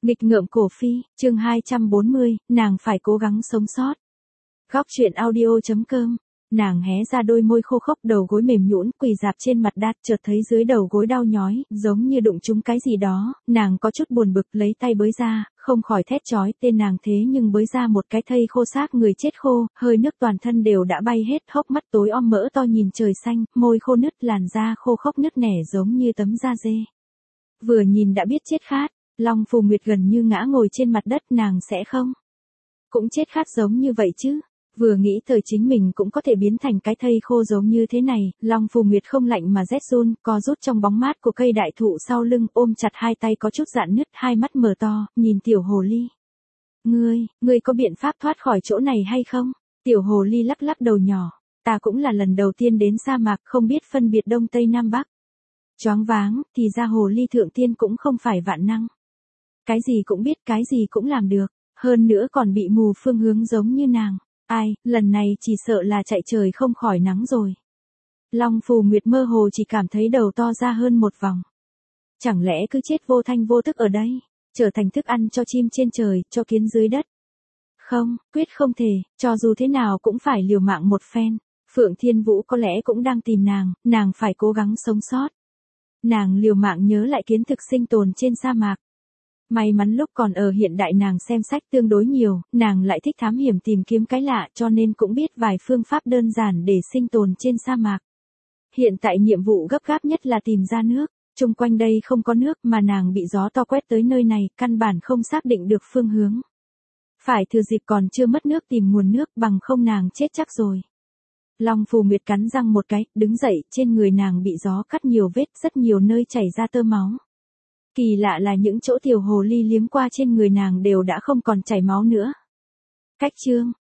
Nghịch ngợm cổ phi, chương 240, nàng phải cố gắng sống sót. Góc truyện audio.com. Nàng hé ra đôi môi khô khốc, đầu gối mềm nhũn, quỳ rạp trên mặt đất, chợt thấy dưới đầu gối đau nhói, giống như đụng trúng cái gì đó, nàng có chút buồn bực, lấy tay bới ra, không khỏi thét chói tên nàng, thế nhưng bới ra một cái thây khô xác người chết khô, hơi nước toàn thân đều đã bay hết, hốc mắt tối om mỡ to nhìn trời xanh, môi khô nứt, làn da khô khốc nứt nẻ giống như tấm da dê. Vừa nhìn đã biết chết khát. Long Phù Nguyệt gần như ngã ngồi trên mặt đất, nàng sẽ không cũng chết khát giống như vậy chứ. Vừa nghĩ thời chính mình cũng có thể biến thành cái thây khô giống như thế này, Long Phù Nguyệt không lạnh mà rét run, co rút trong bóng mát của cây đại thụ sau lưng, ôm chặt hai tay có chút rạn nứt, hai mắt mở to, nhìn tiểu hồ ly. Ngươi có biện pháp thoát khỏi chỗ này hay không? Tiểu hồ ly lắc lắc đầu nhỏ, ta cũng là lần đầu tiên đến sa mạc, không biết phân biệt đông tây nam bắc. Choáng váng, thì ra hồ ly thượng tiên cũng không phải vạn năng. Cái gì cũng biết, cái gì cũng làm được, hơn nữa còn bị mù phương hướng giống như nàng. Ai, lần này chỉ sợ là chạy trời không khỏi nắng rồi. Long Phù Nguyệt mơ hồ chỉ cảm thấy đầu to ra hơn một vòng. Chẳng lẽ cứ chết vô thanh vô tức ở đây, trở thành thức ăn cho chim trên trời, cho kiến dưới đất? Không, quyết không thể, cho dù thế nào cũng phải liều mạng một phen. Phượng Thiên Vũ có lẽ cũng đang tìm nàng phải cố gắng sống sót. Nàng liều mạng nhớ lại kiến thực sinh tồn trên sa mạc. May mắn lúc còn ở hiện đại nàng xem sách tương đối nhiều, nàng lại thích thám hiểm tìm kiếm cái lạ, cho nên cũng biết vài phương pháp đơn giản để sinh tồn trên sa mạc. Hiện tại nhiệm vụ gấp gáp nhất là tìm ra nước, chung quanh đây không có nước mà nàng bị gió to quét tới nơi này, căn bản không xác định được phương hướng. Phải thừa dịp còn chưa mất nước tìm nguồn nước, bằng không nàng chết chắc rồi. Long Phù Nguyệt cắn răng một cái, đứng dậy, trên người nàng bị gió cắt nhiều vết, rất nhiều nơi chảy ra tơ máu. Kỳ lạ là những chỗ tiểu hồ ly liếm qua trên người nàng đều đã không còn chảy máu nữa. Cách chương,